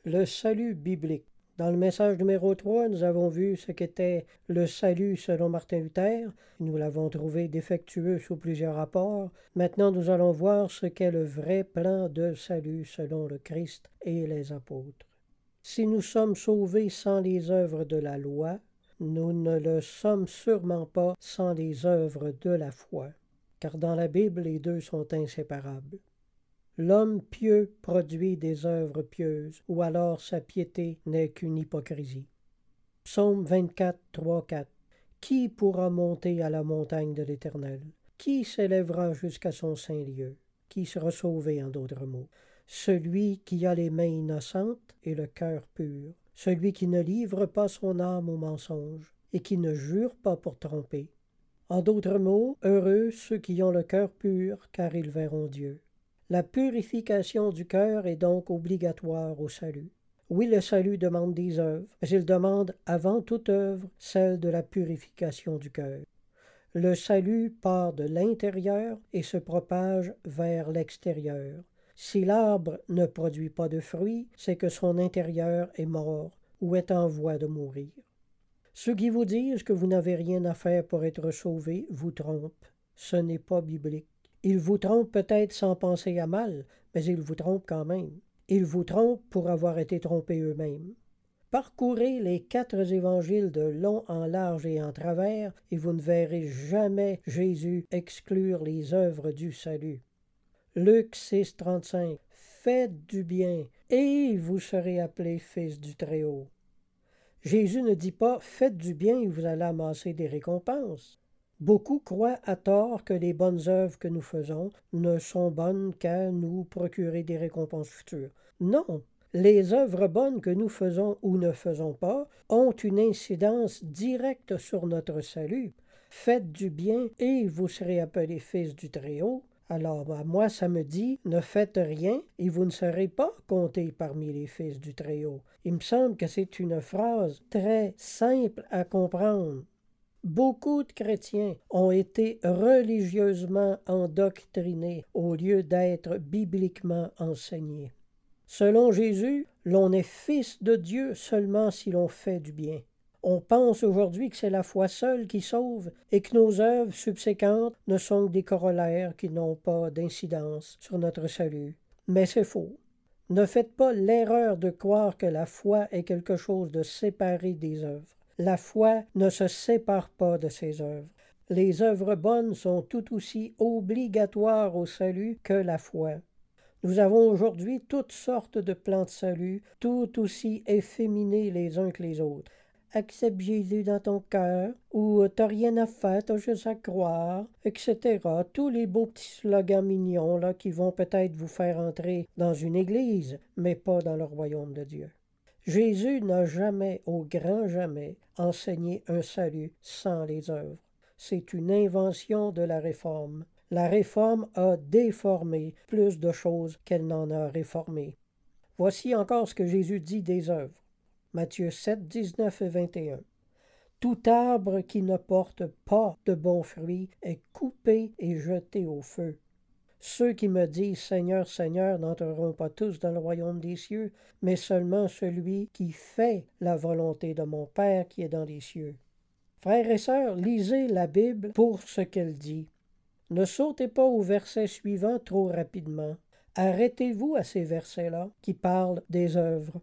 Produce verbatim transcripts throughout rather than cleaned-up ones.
Le salut biblique. Dans le message numéro trois, nous avons vu ce qu'était le salut selon Martin Luther. Nous l'avons trouvé défectueux sous plusieurs rapports. Maintenant, nous allons voir ce qu'est le vrai plan de salut selon le Christ et les apôtres. Si nous sommes sauvés sans les œuvres de la loi, nous ne le sommes sûrement pas sans les œuvres de la foi, car dans la Bible, les deux sont inséparables. L'homme pieux produit des œuvres pieuses, ou alors sa piété n'est qu'une hypocrisie. Psaume vingt-quatre, trois, quatre. Qui pourra monter à la montagne de l'Éternel? Qui s'élèvera jusqu'à son saint lieu? Qui sera sauvé, en d'autres mots? Celui qui a les mains innocentes et le cœur pur, celui qui ne livre pas son âme au mensonge et qui ne jure pas pour tromper. En d'autres mots, heureux ceux qui ont le cœur pur, car ils verront Dieu. La purification du cœur est donc obligatoire au salut. Oui, le salut demande des œuvres, mais il demande avant toute œuvre celle de la purification du cœur. Le salut part de l'intérieur et se propage vers l'extérieur. Si l'arbre ne produit pas de fruits, c'est que son intérieur est mort ou est en voie de mourir. Ceux qui vous disent que vous n'avez rien à faire pour être sauvés vous trompent. Ce n'est pas biblique. Ils vous trompent peut-être sans penser à mal, mais ils vous trompent quand même. Ils vous trompent pour avoir été trompés eux-mêmes. Parcourez les quatre évangiles de long en large et en travers, et vous ne verrez jamais Jésus exclure les œuvres du salut. Luc six, trente-cinq. Faites du bien, et vous serez appelés fils du Très-Haut. Jésus ne dit pas « faites du bien et vous allez amasser des récompenses ». Beaucoup croient à tort que les bonnes œuvres que nous faisons ne sont bonnes qu'à nous procurer des récompenses futures. Non, les œuvres bonnes que nous faisons ou ne faisons pas ont une incidence directe sur notre salut. Faites du bien et vous serez appelés fils du Très-Haut. Alors, à moi, ça me dit, ne faites rien et vous ne serez pas comptés parmi les fils du Très-Haut. Il me semble que c'est une phrase très simple à comprendre. Beaucoup de chrétiens ont été religieusement endoctrinés au lieu d'être bibliquement enseignés. Selon Jésus, l'on est fils de Dieu seulement si l'on fait du bien. On pense aujourd'hui que c'est la foi seule qui sauve et que nos œuvres subséquentes ne sont que des corollaires qui n'ont pas d'incidence sur notre salut. Mais c'est faux. Ne faites pas l'erreur de croire que la foi est quelque chose de séparé des œuvres. La foi ne se sépare pas de ses œuvres. Les œuvres bonnes sont tout aussi obligatoires au salut que la foi. Nous avons aujourd'hui toutes sortes de plans de salut, tout aussi efféminés les uns que les autres. Accepte Jésus dans ton cœur, ou t'as rien à faire, t'as juste à croire, et cetera. Tous les beaux petits slogans mignons là, qui vont peut-être vous faire entrer dans une église, mais pas dans le royaume de Dieu. Jésus n'a jamais, au grand jamais, enseigné un salut sans les œuvres. C'est une invention de la Réforme. La Réforme a déformé plus de choses qu'elle n'en a réformé. Voici encore ce que Jésus dit des œuvres. Matthieu sept, dix-neuf et vingt et un. Tout arbre qui ne porte pas de bons fruits est coupé et jeté au feu. Ceux qui me disent « Seigneur, Seigneur » n'entreront pas tous dans le royaume des cieux, mais seulement celui qui fait la volonté de mon Père qui est dans les cieux. Frères et sœurs, lisez la Bible pour ce qu'elle dit. Ne sautez pas au verset suivant trop rapidement. Arrêtez-vous à ces versets-là qui parlent des œuvres.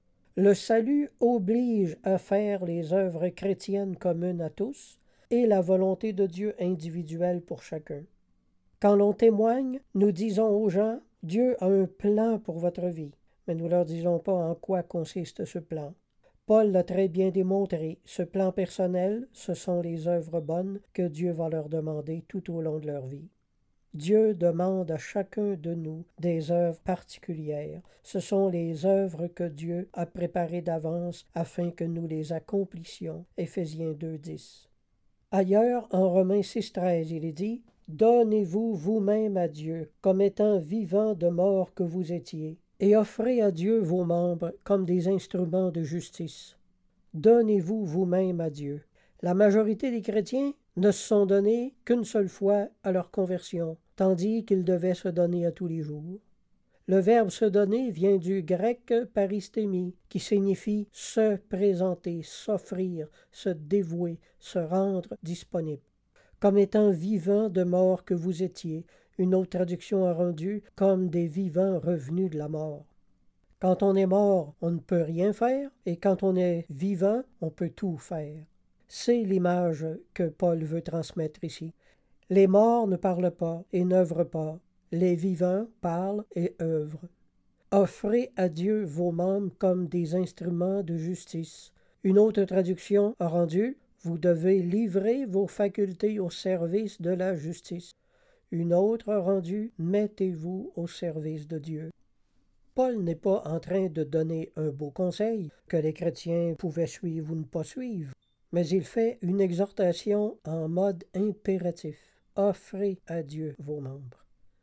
Le salut oblige à faire les œuvres chrétiennes communes à tous et la volonté de Dieu individuelle pour chacun. Quand l'on témoigne, nous disons aux gens « Dieu a un plan pour votre vie », mais nous ne leur disons pas en quoi consiste ce plan. Paul l'a très bien démontré, ce plan personnel, ce sont les œuvres bonnes que Dieu va leur demander tout au long de leur vie. Dieu demande à chacun de nous des œuvres particulières. Ce sont les œuvres que Dieu a préparées d'avance afin que nous les accomplissions. Éphésiens deux, dix. Ailleurs, en Romains six, treize, il est dit « Donnez-vous vous-même à Dieu, comme étant vivants de mort que vous étiez, et offrez à Dieu vos membres comme des instruments de justice. Donnez-vous vous-même à Dieu. » La majorité des chrétiens ne se sont donnés qu'une seule fois à leur conversion, tandis qu'ils devaient se donner à tous les jours. Le verbe se donner vient du grec paristémie, qui signifie se présenter, s'offrir, se dévouer, se rendre disponible. Comme étant vivant de mort que vous étiez, une autre traduction a rendu comme des vivants revenus de la mort. Quand on est mort, on ne peut rien faire, et quand on est vivant, on peut tout faire. C'est l'image que Paul veut transmettre ici. Les morts ne parlent pas et n'œuvrent pas. Les vivants parlent et œuvrent. Offrez à Dieu vos membres comme des instruments de justice. Une autre traduction a rendu « Vous devez livrer vos facultés au service de la justice ». Une autre a rendu « Mettez-vous au service de Dieu ». Paul n'est pas en train de donner un beau conseil que les chrétiens pouvaient suivre ou ne pas suivre, mais il fait une exhortation en mode impératif. Offrez à Dieu vos membres.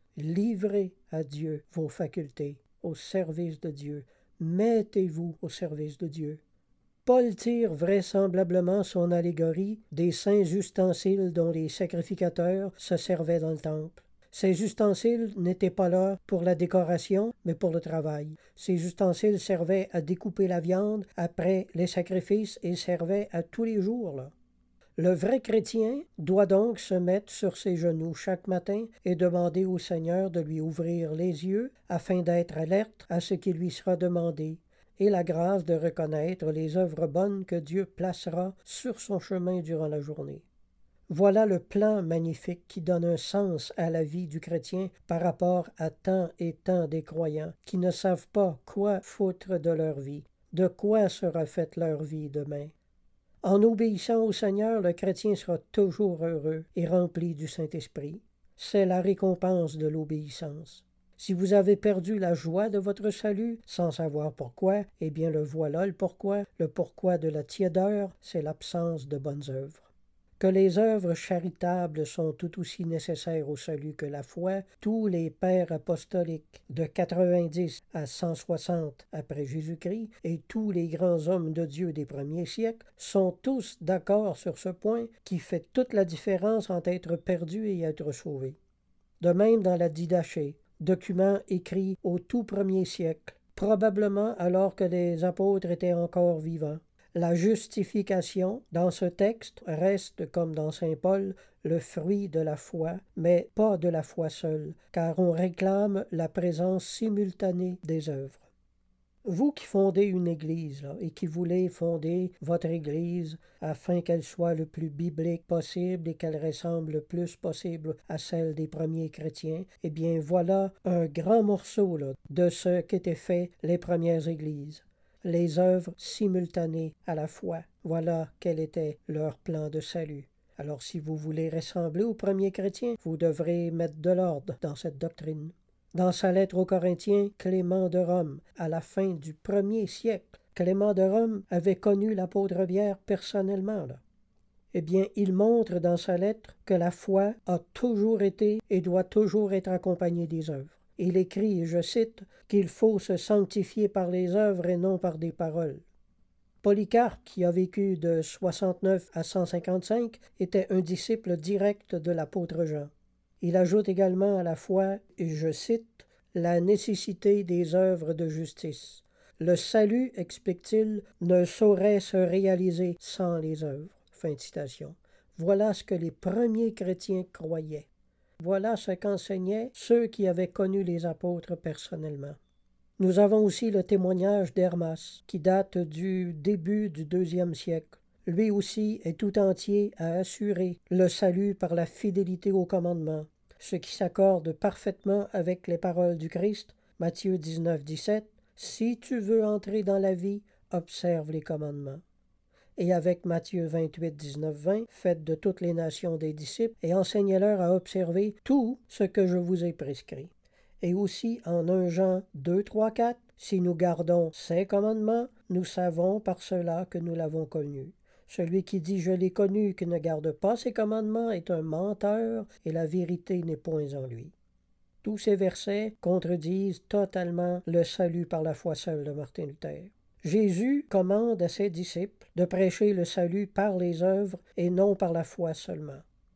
Livrez à Dieu vos facultés au service de Dieu. Mettez-vous au service de Dieu. Paul tire vraisemblablement son allégorie des saints ustensiles dont les sacrificateurs se servaient dans le temple. Ces ustensiles n'étaient pas là pour la décoration, mais pour le travail. Ces ustensiles servaient à découper la viande après les sacrifices et servaient à tous les jours, là. Le vrai chrétien doit donc se mettre sur ses genoux chaque matin et demander au Seigneur de lui ouvrir les yeux afin d'être alerte à ce qui lui sera demandé et la grâce de reconnaître les œuvres bonnes que Dieu placera sur son chemin durant la journée. Voilà le plan magnifique qui donne un sens à la vie du chrétien par rapport à tant et tant des croyants qui ne savent pas quoi foutre de leur vie, de quoi sera faite leur vie demain. En obéissant au Seigneur, le chrétien sera toujours heureux et rempli du Saint-Esprit. C'est la récompense de l'obéissance. Si vous avez perdu la joie de votre salut sans savoir pourquoi, eh bien le voilà le pourquoi. Le pourquoi de la tiédeur, c'est l'absence de bonnes œuvres. Que les œuvres charitables sont tout aussi nécessaires au salut que la foi, tous les pères apostoliques de quatre-vingt-dix à cent soixante après Jésus-Christ et tous les grands hommes de Dieu des premiers siècles sont tous d'accord sur ce point qui fait toute la différence entre être perdu et être sauvé. De même dans la Didaché, document écrit au tout premier siècle, probablement alors que les apôtres étaient encore vivants. La justification, dans ce texte, reste, comme dans saint Paul, le fruit de la foi, mais pas de la foi seule, car on réclame la présence simultanée des œuvres. Vous qui fondez une église là, et qui voulez fonder votre église afin qu'elle soit le plus biblique possible et qu'elle ressemble le plus possible à celle des premiers chrétiens, eh bien voilà un grand morceau là, de ce qu'étaient fait les premières églises. Les œuvres simultanées à la foi. Voilà quel était leur plan de salut. Alors si vous voulez ressembler aux premiers chrétiens, vous devrez mettre de l'ordre dans cette doctrine. Dans sa lettre aux Corinthiens, Clément de Rome, à la fin du premier siècle, Clément de Rome avait connu l'apôtre Pierre personnellement. Là. Eh bien, il montre dans sa lettre que la foi a toujours été et doit toujours être accompagnée des œuvres. Il écrit, et je cite, qu'il faut se sanctifier par les œuvres et non par des paroles. Polycarpe, qui a vécu de soixante-neuf à cent cinquante-cinq, était un disciple direct de l'apôtre Jean. Il ajoute également à la foi, et je cite, « la nécessité des œuvres de justice. Le salut, explique-t-il, ne saurait se réaliser sans les œuvres. » Fin de citation. Voilà ce que les premiers chrétiens croyaient. Voilà ce qu'enseignaient ceux qui avaient connu les apôtres personnellement. Nous avons aussi le témoignage d'Hermas, qui date du début du deuxième siècle. Lui aussi est tout entier à assurer le salut par la fidélité aux commandements, ce qui s'accorde parfaitement avec les paroles du Christ, Matthieu dix-neuf, dix-sept, « Si tu veux entrer dans la vie, observe les commandements. » Et avec Matthieu vingt-huit, dix-neuf, vingt, « Faites de toutes les nations des disciples et enseignez-leur à observer tout ce que je vous ai prescrit. » Et aussi en un Jean deux, trois, quatre, « Si nous gardons ces commandements, nous savons par cela que nous l'avons connu. Celui qui dit « Je l'ai connu » qui ne garde pas ses commandements est un menteur et la vérité n'est point en lui. » Tous ces versets contredisent totalement le salut par la foi seule de Martin Luther. Jésus commande à ses disciples de prêcher le salut par les œuvres et non par la foi seulement.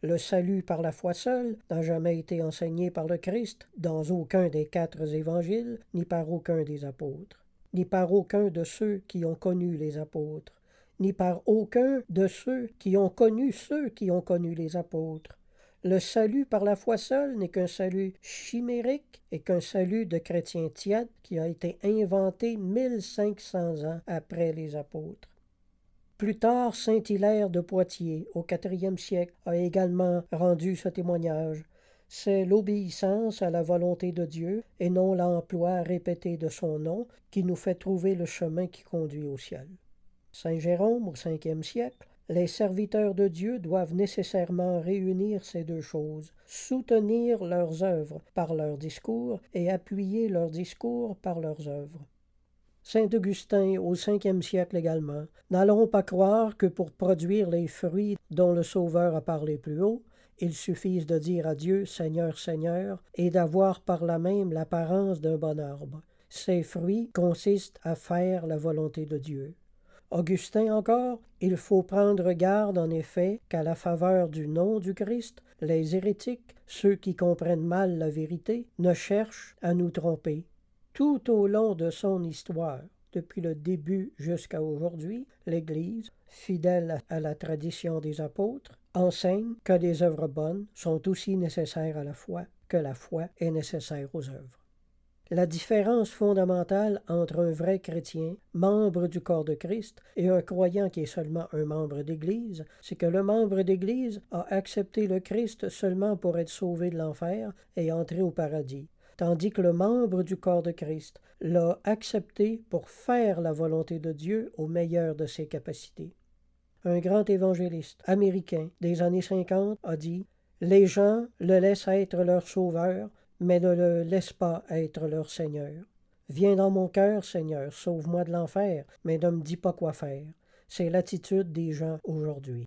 Le salut par la foi seule n'a jamais été enseigné par le Christ dans aucun des quatre évangiles, ni par aucun des apôtres, ni par aucun de ceux qui ont connu les apôtres, ni par aucun de ceux qui ont connu ceux qui ont connu les apôtres. Le salut par la foi seule n'est qu'un salut chimérique et qu'un salut de chrétiens tièdes qui a été inventé mille cinq cents ans après les apôtres. Plus tard, saint Hilaire de Poitiers, au quatrième siècle, a également rendu ce témoignage. C'est l'obéissance à la volonté de Dieu et non l'emploi répété de son nom qui nous fait trouver le chemin qui conduit au ciel. Saint Jérôme, au cinquième siècle, les serviteurs de Dieu doivent nécessairement réunir ces deux choses, soutenir leurs œuvres par leurs discours et appuyer leurs discours par leurs œuvres. Saint Augustin, au cinquième siècle également, n'allons pas croire que pour produire les fruits dont le Sauveur a parlé plus haut, il suffise de dire à Dieu « Seigneur, Seigneur » et d'avoir par là même l'apparence d'un bon arbre. Ces fruits consistent à faire la volonté de Dieu. Augustin encore, il faut prendre garde en effet qu'à la faveur du nom du Christ, les hérétiques, ceux qui comprennent mal la vérité, ne cherchent à nous tromper. Tout au long de son histoire, depuis le début jusqu'à aujourd'hui, l'Église, fidèle à la tradition des apôtres, enseigne que les œuvres bonnes sont aussi nécessaires à la foi que la foi est nécessaire aux œuvres. La différence fondamentale entre un vrai chrétien, membre du corps de Christ, et un croyant qui est seulement un membre d'Église, c'est que le membre d'Église a accepté le Christ seulement pour être sauvé de l'enfer et entrer au paradis, tandis que le membre du corps de Christ l'a accepté pour faire la volonté de Dieu au meilleur de ses capacités. Un grand évangéliste américain des années cinquante a dit « Les gens le laissent être leur sauveur, mais ne le laissent pas être leur Seigneur. Viens dans mon cœur, Seigneur, sauve-moi de l'enfer, mais ne me dis pas quoi faire. » C'est l'attitude des gens aujourd'hui.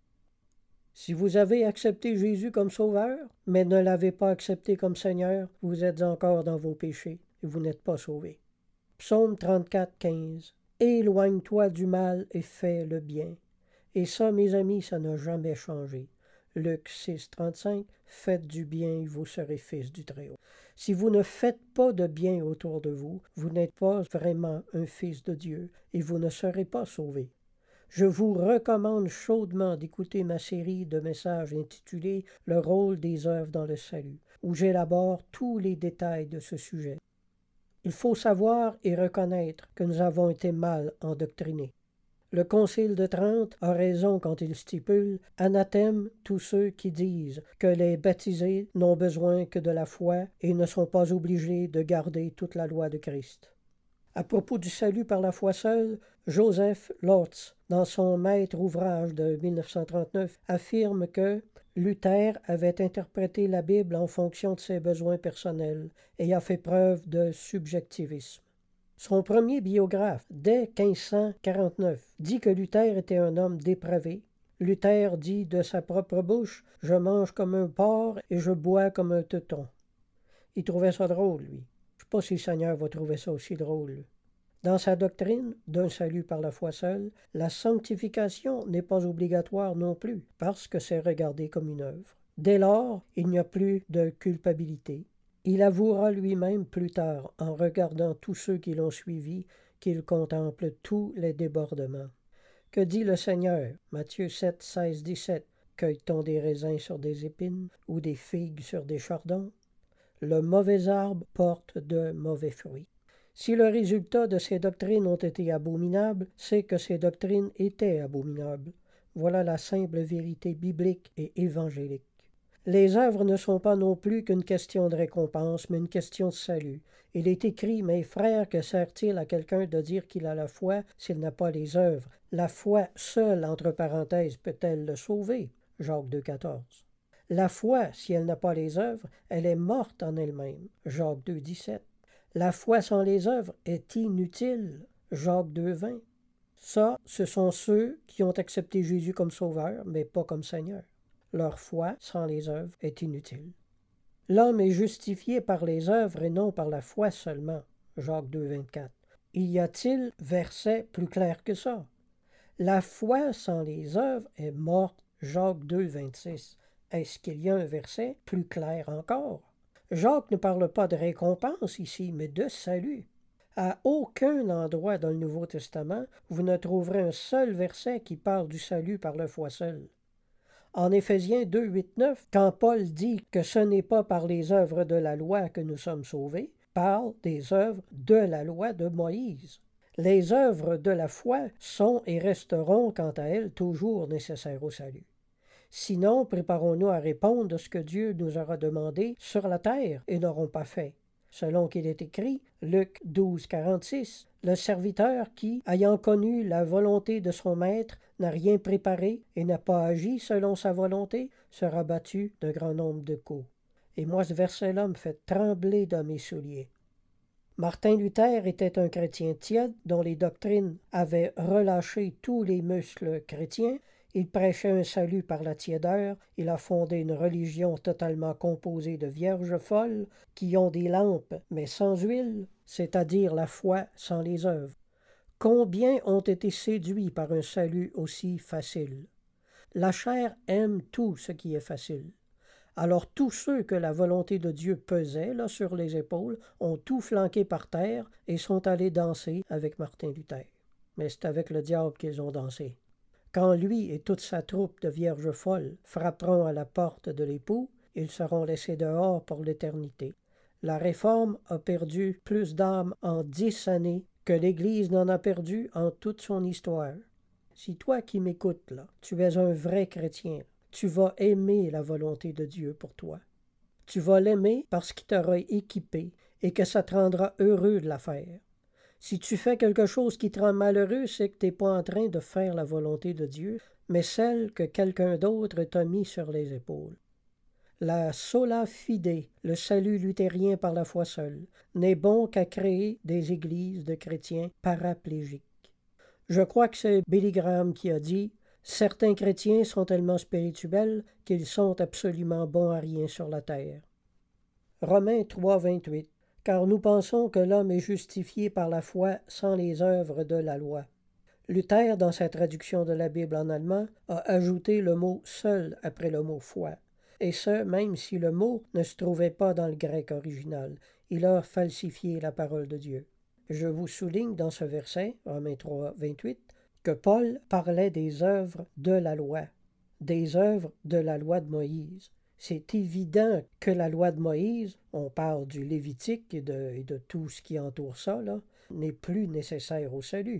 Si vous avez accepté Jésus comme sauveur, mais ne l'avez pas accepté comme Seigneur, vous êtes encore dans vos péchés et vous n'êtes pas sauvés. Psaume trente-quatre, quinze. Éloigne-toi du mal et fais le bien. Et ça, mes amis, ça n'a jamais changé. Luc six, trente-cinq. Faites du bien, vous serez fils du Très-Haut. Si vous ne faites pas de bien autour de vous, vous n'êtes pas vraiment un fils de Dieu et vous ne serez pas sauvé. Je vous recommande chaudement d'écouter ma série de messages intitulée « Le rôle des œuvres dans le salut », où j'élabore tous les détails de ce sujet. Il faut savoir et reconnaître que nous avons été mal endoctrinés. Le Concile de Trente a raison quand il stipule « Anathème tous ceux qui disent que les baptisés n'ont besoin que de la foi et ne sont pas obligés de garder toute la loi de Christ. » À propos du salut par la foi seule, Joseph Lotz, dans son maître ouvrage de mille neuf cent trente-neuf, affirme que Luther avait interprété la Bible en fonction de ses besoins personnels et a fait preuve de subjectivisme. Son premier biographe, dès quinze cent quarante-neuf, dit que Luther était un homme dépravé. Luther dit de sa propre bouche « Je mange comme un porc et je bois comme un teuton ». Il trouvait ça drôle, lui. Je ne sais pas si le Seigneur va trouver ça aussi drôle. Dans sa doctrine d'un salut par la foi seule, la sanctification n'est pas obligatoire non plus, parce que c'est regardé comme une œuvre. Dès lors, il n'y a plus de culpabilité. Il avouera lui-même plus tard, en regardant tous ceux qui l'ont suivi, qu'il contemple tous les débordements. Que dit le Seigneur? Matthieu sept, seize, dix-sept. Cueille-t-on des raisins sur des épines ou des figues sur des chardons? Le mauvais arbre porte de mauvais fruits. Si le résultat de ces doctrines ont été abominables, c'est que ces doctrines étaient abominables. Voilà la simple vérité biblique et évangélique. Les œuvres ne sont pas non plus qu'une question de récompense, mais une question de salut. Il est écrit, « Mes frères, que sert-il à quelqu'un de dire qu'il a la foi s'il n'a pas les œuvres? La foi seule, entre parenthèses, peut-elle le sauver? » Jacques deux, quatorze. La foi, si elle n'a pas les œuvres, elle est morte en elle-même. Jacques deux, dix-sept. La foi sans les œuvres est inutile. Jacques deux, vingt. Ça, ce sont ceux qui ont accepté Jésus comme sauveur, mais pas comme Seigneur. Leur foi sans les œuvres est inutile. L'homme est justifié par les œuvres et non par la foi seulement. Jacques deux, vingt-quatre. Y a-t-il verset plus clair que ça? La foi sans les œuvres est morte. Jacques deux, vingt-six. Est-ce qu'il y a un verset plus clair encore? Jacques ne parle pas de récompense ici, mais de salut. À aucun endroit dans le Nouveau Testament, vous ne trouverez un seul verset qui parle du salut par la foi seule. En Éphésiens deux, huit, neuf, quand Paul dit que ce n'est pas par les œuvres de la loi que nous sommes sauvés, parle des œuvres de la loi de Moïse. Les œuvres de la foi sont et resteront, quant à elles, toujours nécessaires au salut. Sinon, préparons-nous à répondre de ce que Dieu nous aura demandé sur la terre et n'aurons pas fait. Selon qu'il est écrit, Luc douze, quarante-six, le serviteur qui, ayant connu la volonté de son maître, n'a rien préparé et n'a pas agi selon sa volonté, sera battu d'un grand nombre de coups. Et moi, ce verset-là me fait trembler dans mes souliers. Martin Luther était un chrétien tiède dont les doctrines avaient relâché tous les muscles chrétiens. Il prêchait un salut par la tiédeur. Il a fondé une religion totalement composée de vierges folles qui ont des lampes mais sans huile, c'est-à-dire la foi sans les œuvres. Combien ont été séduits par un salut aussi facile? La chair aime tout ce qui est facile. Alors tous ceux que la volonté de Dieu pesait là sur les épaules ont tout flanqué par terre et sont allés danser avec Martin Luther. Mais c'est avec le diable qu'ils ont dansé. Quand lui et toute sa troupe de vierges folles frapperont à la porte de l'époux, ils seront laissés dehors pour l'éternité. La Réforme a perdu plus d'âmes en dix années que l'Église n'en a perdu en toute son histoire. Si toi qui m'écoutes là, tu es un vrai chrétien, tu vas aimer la volonté de Dieu pour toi. Tu vas l'aimer parce qu'il t'aura équipé et que ça te rendra heureux de la faire. Si tu fais quelque chose qui te rend malheureux, c'est que tu n'es pas en train de faire la volonté de Dieu, mais celle que quelqu'un d'autre t'a mis sur les épaules. La sola fide, le salut luthérien par la foi seule, n'est bon qu'à créer des églises de chrétiens paraplégiques. Je crois que c'est Billy Graham qui a dit « Certains chrétiens sont tellement spirituels qu'ils sont absolument bons à rien sur la terre. » Romains trois, vingt-huit. Car nous pensons que l'homme est justifié par la foi sans les œuvres de la loi. Luther, dans sa traduction de la Bible en allemand, a ajouté le mot « seul » après le mot « foi », et ce, même si le mot ne se trouvait pas dans le grec original. Il a falsifié la parole de Dieu. Je vous souligne dans ce verset, Romains trois, vingt-huit, que Paul parlait des œuvres de la loi, des œuvres de la loi de Moïse. C'est évident que la loi de Moïse, on parle du Lévitique et de, et de tout ce qui entoure ça, là, n'est plus nécessaire au salut.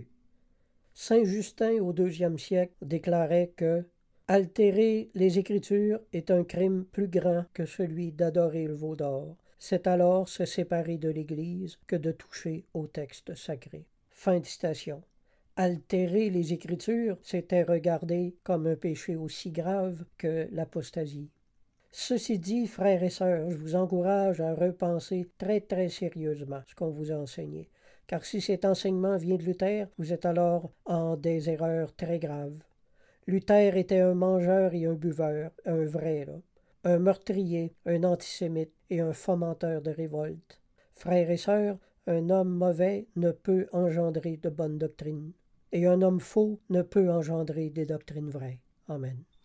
Saint Justin, au deuxième siècle, déclarait que « Altérer les Écritures est un crime plus grand que celui d'adorer le veau d'or. C'est alors se séparer de l'Église que de toucher au texte sacré. » Fin de citation. Altérer les Écritures, c'était regarder comme un péché aussi grave que l'apostasie. Ceci dit, frères et sœurs, je vous encourage à repenser très très sérieusement ce qu'on vous a enseigné, car si cet enseignement vient de Luther, vous êtes alors en des erreurs très graves. Luther était un mangeur et un buveur, un vrai, là, un meurtrier, un antisémite et un fomenteur de révolte. Frères et sœurs, un homme mauvais ne peut engendrer de bonnes doctrines, et un homme faux ne peut engendrer des doctrines vraies. Amen.